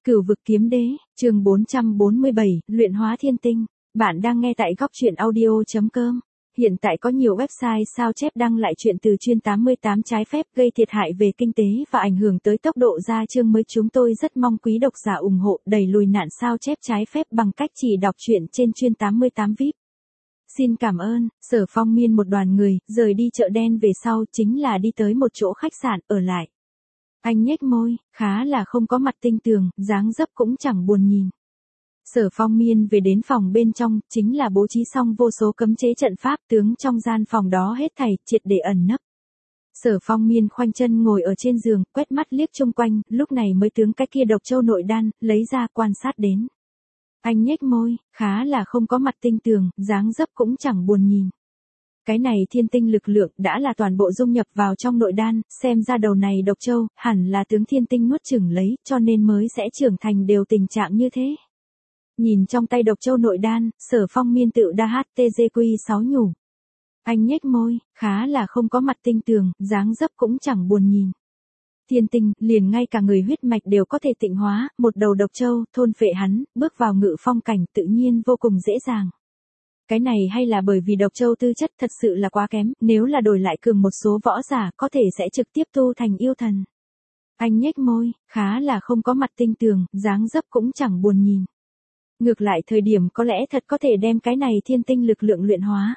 Cửu vực kiếm đế, chương 447, luyện hóa thiên tinh. Bạn đang nghe tại góc truyện audio.com. Hiện tại có nhiều website sao chép đăng lại chuyện từ chuyên 88 trái phép gây thiệt hại về kinh tế và ảnh hưởng tới tốc độ ra chương mới. Chúng tôi rất mong quý độc giả ủng hộ đẩy lùi nạn sao chép trái phép bằng cách chỉ đọc truyện trên chuyên 88 VIP. Xin cảm ơn. Sở Phong Miên một đoàn người rời đi chợ đen về sau chính là đi tới một chỗ khách sạn ở lại. Anh nhếch môi, khá là không có mặt tinh tường, dáng dấp cũng chẳng buồn nhìn. Sở Phong Miên về đến phòng bên trong, chính là bố trí xong vô số cấm chế trận pháp tướng trong gian phòng đó hết thảy, triệt để ẩn nấp. Sở Phong Miên khoanh chân ngồi ở trên giường, quét mắt liếc chung quanh, lúc này mới tướng cái kia độc châu nội đan, lấy ra quan sát đến. Anh nhếch môi, khá là không có mặt tinh tường, dáng dấp cũng chẳng buồn nhìn. Cái này thiên tinh lực lượng đã là toàn bộ dung nhập vào trong nội đan, xem ra đầu này độc châu, hẳn là tướng thiên tinh nuốt chửng lấy, cho nên mới sẽ trưởng thành đều tình trạng như thế. Nhìn trong tay độc châu nội đan, Sở Phong Miên tự đa HTGQ6 nhủ. Anh nhếch môi, khá là không có mặt tinh tường, dáng dấp cũng chẳng buồn nhìn. Thiên tinh, liền ngay cả người huyết mạch đều có thể tịnh hóa, một đầu độc châu, thôn phệ hắn, bước vào ngự phong cảnh tự nhiên vô cùng dễ dàng. Cái này hay là bởi vì độc châu tư chất thật sự là quá kém, nếu là đổi lại cường một số võ giả có thể sẽ trực tiếp tu thành yêu thần. Anh nhếch môi, khá là không có mặt tinh tường, dáng dấp cũng chẳng buồn nhìn. Ngược lại thời điểm có lẽ thật có thể đem cái này thiên tinh lực lượng luyện hóa.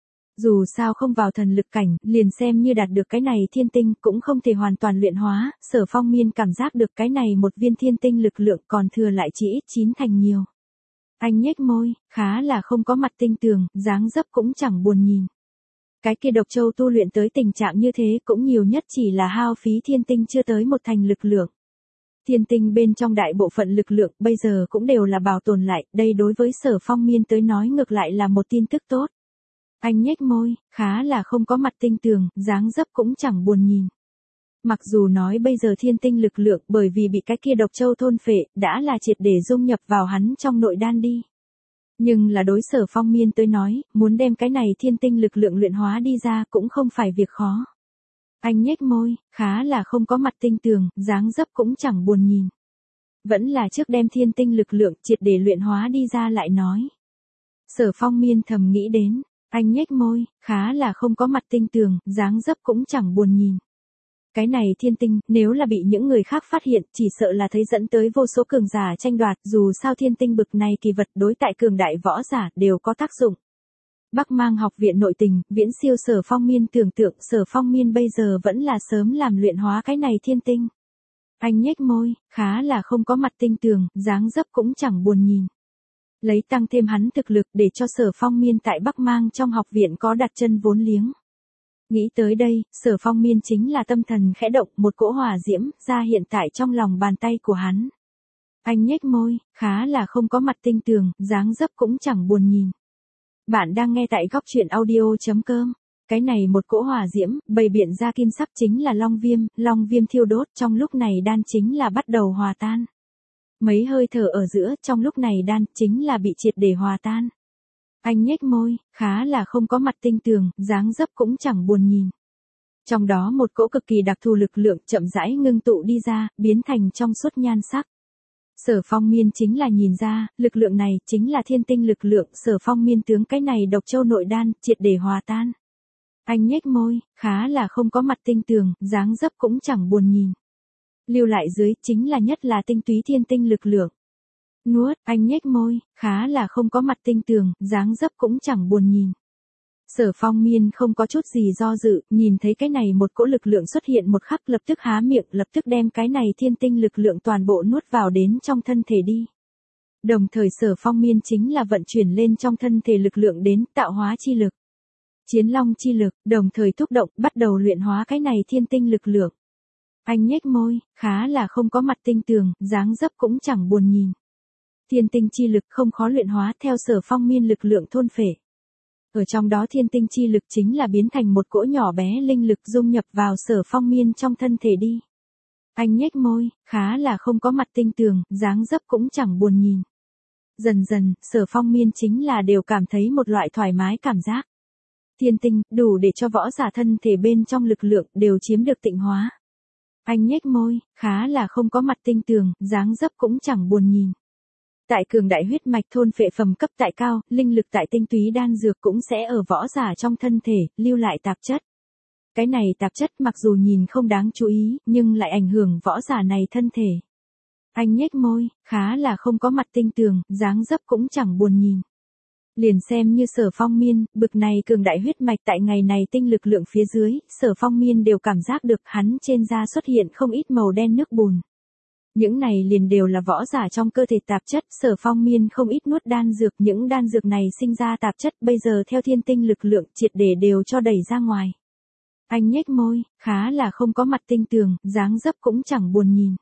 Dù sao không vào thần lực cảnh, liền xem như đạt được cái này thiên tinh cũng không thể hoàn toàn luyện hóa, Sở Phong Miên cảm giác được cái này một viên thiên tinh lực lượng còn thừa lại chỉ ít 9 thành nhiều. Anh nhếch môi, khá là không có mặt tinh tường, dáng dấp cũng chẳng buồn nhìn. Cái kia độc châu tu luyện tới tình trạng như thế cũng nhiều nhất chỉ là hao phí thiên tinh chưa tới một thành lực lượng. Thiên tinh bên trong đại bộ phận lực lượng bây giờ cũng đều là bảo tồn lại, đây đối với Sở Phong Miên tới nói ngược lại là một tin tức tốt. Anh nhếch môi, khá là không có mặt tinh tường, dáng dấp cũng chẳng buồn nhìn. Mặc dù nói bây giờ thiên tinh lực lượng bởi vì bị cái kia độc châu thôn phệ, đã là triệt để dung nhập vào hắn trong nội đan đi. Nhưng là đối Sở Phong Miên tới nói, muốn đem cái này thiên tinh lực lượng luyện hóa đi ra cũng không phải việc khó. Anh nhếch môi, khá là không có mặt tinh tường, dáng dấp cũng chẳng buồn nhìn. Vẫn là trước đem thiên tinh lực lượng triệt để luyện hóa đi ra lại nói. Sở Phong Miên thầm nghĩ đến, anh nhếch môi, khá là không có mặt tinh tường, dáng dấp cũng chẳng buồn nhìn. Cái này thiên tinh, nếu là bị những người khác phát hiện, chỉ sợ là thấy dẫn tới vô số cường giả tranh đoạt, dù sao thiên tinh bực này kỳ vật đối tại cường đại võ giả đều có tác dụng. Bắc Mang học viện nội tình, viễn siêu Sở Phong Miên tưởng tượng, Sở Phong Miên bây giờ vẫn là sớm làm luyện hóa cái này thiên tinh. Anh nhếch môi, khá là không có mặt tinh tường, dáng dấp cũng chẳng buồn nhìn. Lấy tăng thêm hắn thực lực để cho Sở Phong Miên tại Bắc Mang trong học viện có đặt chân vốn liếng. Nghĩ tới đây, Sở Phong Miên chính là tâm thần khẽ động, một cỗ hỏa diễm ra hiện tại trong lòng bàn tay của hắn. Anh nhếch môi, khá là không có mặt tinh tường, dáng dấp cũng chẳng buồn nhìn. Bạn đang nghe tại góc truyện audio.com. Cái này một cỗ hỏa diễm, bày biện ra kim sắc chính là long viêm thiêu đốt, trong lúc này đan chính là bắt đầu hòa tan. Mấy hơi thở ở giữa, trong lúc này đan chính là bị triệt để hòa tan. Anh nhếch môi, khá là không có mặt tinh tường, dáng dấp cũng chẳng buồn nhìn. Trong đó một cỗ cực kỳ đặc thù lực lượng chậm rãi ngưng tụ đi ra, biến thành trong suốt nhan sắc. Sở Phong Miên chính là nhìn ra, lực lượng này chính là thiên tinh lực lượng, Sở Phong Miên tướng cái này độc châu nội đan, triệt để hòa tan. Anh nhếch môi, khá là không có mặt tinh tường, dáng dấp cũng chẳng buồn nhìn. Lưu lại dưới chính là nhất là tinh túy thiên tinh lực lượng. Nuốt, anh nhếch môi, khá là không có mặt tinh tường, dáng dấp cũng chẳng buồn nhìn. Sở Phong Miên không có chút gì do dự, nhìn thấy cái này một cỗ lực lượng xuất hiện một khắc lập tức há miệng, lập tức đem cái này thiên tinh lực lượng toàn bộ nuốt vào đến trong thân thể đi. Đồng thời Sở Phong Miên chính là vận chuyển lên trong thân thể lực lượng đến tạo hóa chi lực, chiến long chi lực, đồng thời thúc động, bắt đầu luyện hóa cái này thiên tinh lực lượng. Anh nhếch môi, khá là không có mặt tinh tường, dáng dấp cũng chẳng buồn nhìn. Thiên tinh chi lực không khó luyện hóa theo Sở Phong Miên lực lượng thôn phệ. Ở trong đó thiên tinh chi lực chính là biến thành một cỗ nhỏ bé linh lực dung nhập vào Sở Phong Miên trong thân thể đi. Anh nhếch môi, khá là không có mặt tinh tường, dáng dấp cũng chẳng buồn nhìn. Dần dần, Sở Phong Miên chính là đều cảm thấy một loại thoải mái cảm giác. Thiên tinh, đủ để cho võ giả thân thể bên trong lực lượng đều chiếm được tịnh hóa. Anh nhếch môi, khá là không có mặt tinh tường, dáng dấp cũng chẳng buồn nhìn. Tại cường đại huyết mạch thôn phệ phẩm cấp tại cao, linh lực tại tinh túy đan dược cũng sẽ ở võ giả trong thân thể, lưu lại tạp chất. Cái này tạp chất mặc dù nhìn không đáng chú ý, nhưng lại ảnh hưởng võ giả này thân thể. Anh nhếch môi, khá là không có mặt tinh tường, dáng dấp cũng chẳng buồn nhìn. Liền xem như Sở Phong Miên, bực này cường đại huyết mạch tại ngày này tinh lực lượng phía dưới, Sở Phong Miên đều cảm giác được hắn trên da xuất hiện không ít màu đen nước bùn. Những này liền đều là võ giả trong cơ thể tạp chất, Sở Phong Miên không ít nuốt đan dược, những đan dược này sinh ra tạp chất bây giờ theo thiên tinh lực lượng triệt để đều cho đẩy ra ngoài. Anh nhếch môi, khá là không có mặt tinh tường, dáng dấp cũng chẳng buồn nhìn.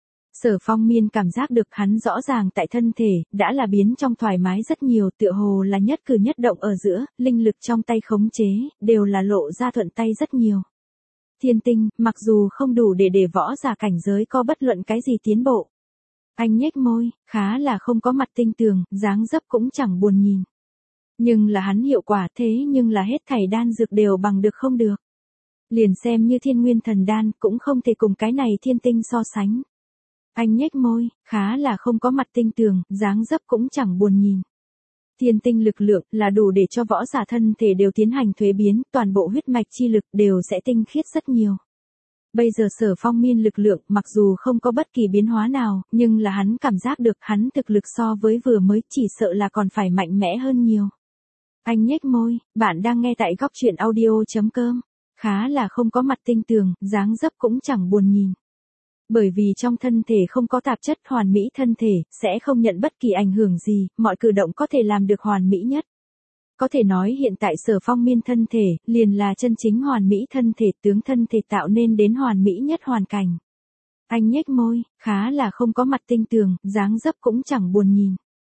Sở Phong Miên cảm giác được hắn rõ ràng tại thân thể, đã là biến trong thoải mái rất nhiều, tựa hồ là nhất cử nhất động ở giữa, linh lực trong tay khống chế, đều là lộ ra thuận tay rất nhiều. Thiên tinh, mặc dù không đủ để võ giả cảnh giới có bất luận cái gì tiến bộ. Anh nhếch môi, khá là không có mặt tinh tường, dáng dấp cũng chẳng buồn nhìn. Nhưng là hắn hiệu quả thế nhưng là hết thảy đan dược đều bằng được không được. Liền xem như thiên nguyên thần đan cũng không thể cùng cái này thiên tinh so sánh. Anh nhếch môi, khá là không có mặt tinh tường, dáng dấp cũng chẳng buồn nhìn. Thiên tinh lực lượng là đủ để cho võ giả thân thể đều tiến hành thuế biến, toàn bộ huyết mạch chi lực đều sẽ tinh khiết rất nhiều. Bây giờ Sở Phong Miên lực lượng mặc dù không có bất kỳ biến hóa nào, nhưng là hắn cảm giác được hắn thực lực so với vừa mới chỉ sợ là còn phải mạnh mẽ hơn nhiều. Anh nhếch môi, bạn đang nghe tại góc truyện audio.com, khá là không có mặt tinh tường, dáng dấp cũng chẳng buồn nhìn. Bởi vì trong thân thể không có tạp chất, hoàn mỹ thân thể, sẽ không nhận bất kỳ ảnh hưởng gì, mọi cử động có thể làm được hoàn mỹ nhất. Có thể nói hiện tại Sở Phong Miên thân thể, liền là chân chính hoàn mỹ thân thể, tướng thân thể tạo nên đến hoàn mỹ nhất hoàn cảnh. Anh nhếch môi, khá là không có mặt tinh tường, dáng dấp cũng chẳng buồn nhìn.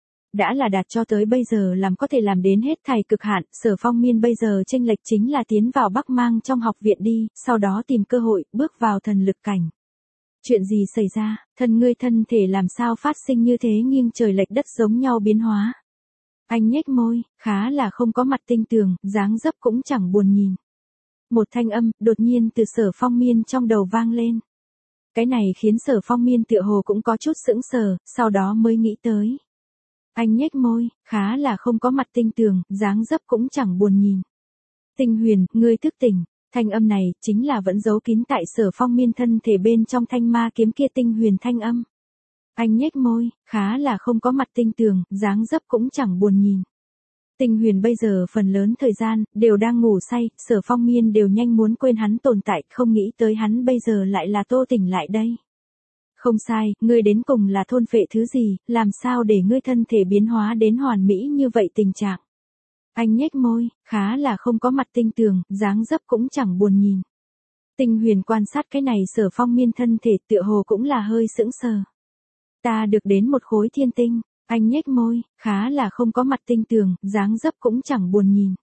Đã là đạt cho tới bây giờ làm có thể làm đến hết thảy cực hạn, Sở Phong Miên bây giờ chênh lệch chính là tiến vào Bắc Mang trong học viện đi, sau đó tìm cơ hội, bước vào thần lực cảnh. Chuyện gì xảy ra, thân ngươi thân thể làm sao phát sinh như thế nghiêng trời lệch đất giống nhau biến hóa. Anh nhếch môi, khá là không có mặt tinh tường, dáng dấp cũng chẳng buồn nhìn. Một thanh âm, đột nhiên từ Sở Phong Miên trong đầu vang lên. Cái này khiến Sở Phong Miên tựa hồ cũng có chút sững sờ, sau đó mới nghĩ tới. Anh nhếch môi, khá là không có mặt tinh tường, dáng dấp cũng chẳng buồn nhìn. Tinh Huyền, ngươi thức tỉnh. Thanh âm này, chính là vẫn giấu kín tại Sở Phong Miên thân thể bên trong thanh ma kiếm kia Tinh Huyền thanh âm. Anh nhếch môi, khá là không có mặt tinh tường, dáng dấp cũng chẳng buồn nhìn. Tinh Huyền bây giờ phần lớn thời gian, đều đang ngủ say, Sở Phong Miên đều nhanh muốn quên hắn tồn tại, không nghĩ tới hắn bây giờ lại là tô tỉnh lại đây. Không sai, ngươi đến cùng là thôn phệ thứ gì, làm sao để ngươi thân thể biến hóa đến hoàn mỹ như vậy tình trạng. Anh nhếch môi, khá là không có mặt tinh tường, dáng dấp cũng chẳng buồn nhìn. Tinh Huyền quan sát cái này Sở Phong Miên thân thể tựa hồ cũng là hơi sững sờ. Ta được đến một khối thiên tinh, anh nhếch môi, khá là không có mặt tinh tường, dáng dấp cũng chẳng buồn nhìn.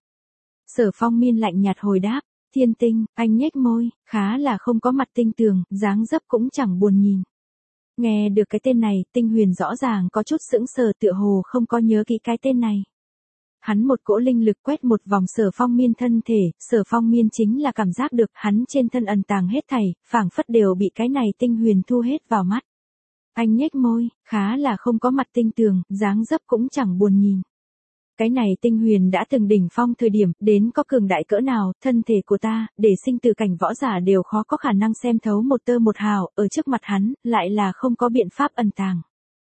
Sở Phong Miên lạnh nhạt hồi đáp, thiên tinh, anh nhếch môi, khá là không có mặt tinh tường, dáng dấp cũng chẳng buồn nhìn. Nghe được cái tên này, Tinh Huyền rõ ràng có chút sững sờ tựa hồ không có nhớ kỹ cái tên này. Hắn một cỗ linh lực quét một vòng Sở Phong Miên thân thể, Sở Phong Miên chính là cảm giác được hắn trên thân ẩn tàng hết thảy, phảng phất đều bị cái này Tinh Huyền thu hết vào mắt. Anh nhếch môi, khá là không có mặt tinh tường, dáng dấp cũng chẳng buồn nhìn. Cái này Tinh Huyền đã từng đỉnh phong thời điểm, đến có cường đại cỡ nào, thân thể của ta, để sinh tử cảnh võ giả đều khó có khả năng xem thấu một tơ một hào, ở trước mặt hắn, lại là không có biện pháp ẩn tàng.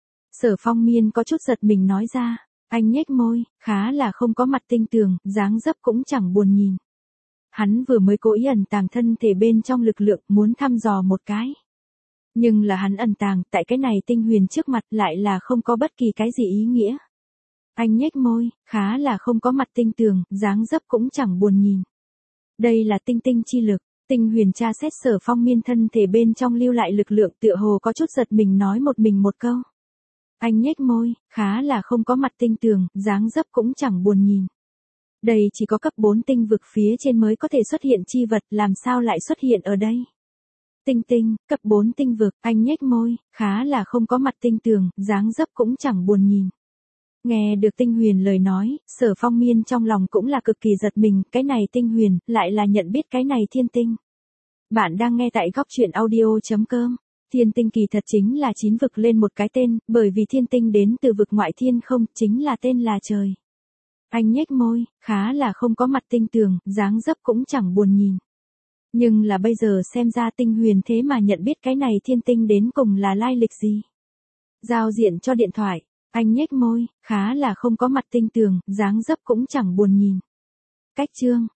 Sở Phong Miên có chút giật mình nói ra, anh nhếch môi, khá là không có mặt tinh tường, dáng dấp cũng chẳng buồn nhìn. Hắn vừa mới cố ý ẩn tàng thân thể bên trong lực lượng, muốn thăm dò một cái. Nhưng là hắn ẩn tàng, tại cái này Tinh Huyền trước mặt lại là không có bất kỳ cái gì ý nghĩa. Anh nhếch môi, khá là không có mặt tinh tường, dáng dấp cũng chẳng buồn nhìn. Đây là tinh tinh chi lực, Tinh Huyền tra xét Sở Phong Miên thân thể bên trong lưu lại lực lượng tựa hồ có chút giật mình nói một mình một câu. Anh nhếch môi, khá là không có mặt tinh tường, dáng dấp cũng chẳng buồn nhìn. Đây chỉ có cấp 4 tinh vực phía trên mới có thể xuất hiện chi vật, làm sao lại xuất hiện ở đây? Tinh tinh, cấp 4 tinh vực, anh nhếch môi, khá là không có mặt tinh tường, dáng dấp cũng chẳng buồn nhìn. Nghe được Tinh Huyền lời nói, Sở Phong Miên trong lòng cũng là cực kỳ giật mình, cái này Tinh Huyền, lại là nhận biết cái này thiên tinh. Bạn đang nghe tại góc chuyện audio.com. Thiên tinh kỳ thật chính là 9 vực lên một cái tên, bởi vì thiên tinh đến từ vực ngoại thiên không, chính là tên là trời. Anh nhếch môi, khá là không có mặt tinh tường, dáng dấp cũng chẳng buồn nhìn. Nhưng là bây giờ xem ra tinh huyền thế mà nhận biết cái này thiên tinh đến cùng là lai lịch gì. Giao diện cho điện thoại, anh nhếch môi, khá là không có mặt tinh tường, dáng dấp cũng chẳng buồn nhìn. Cách chương,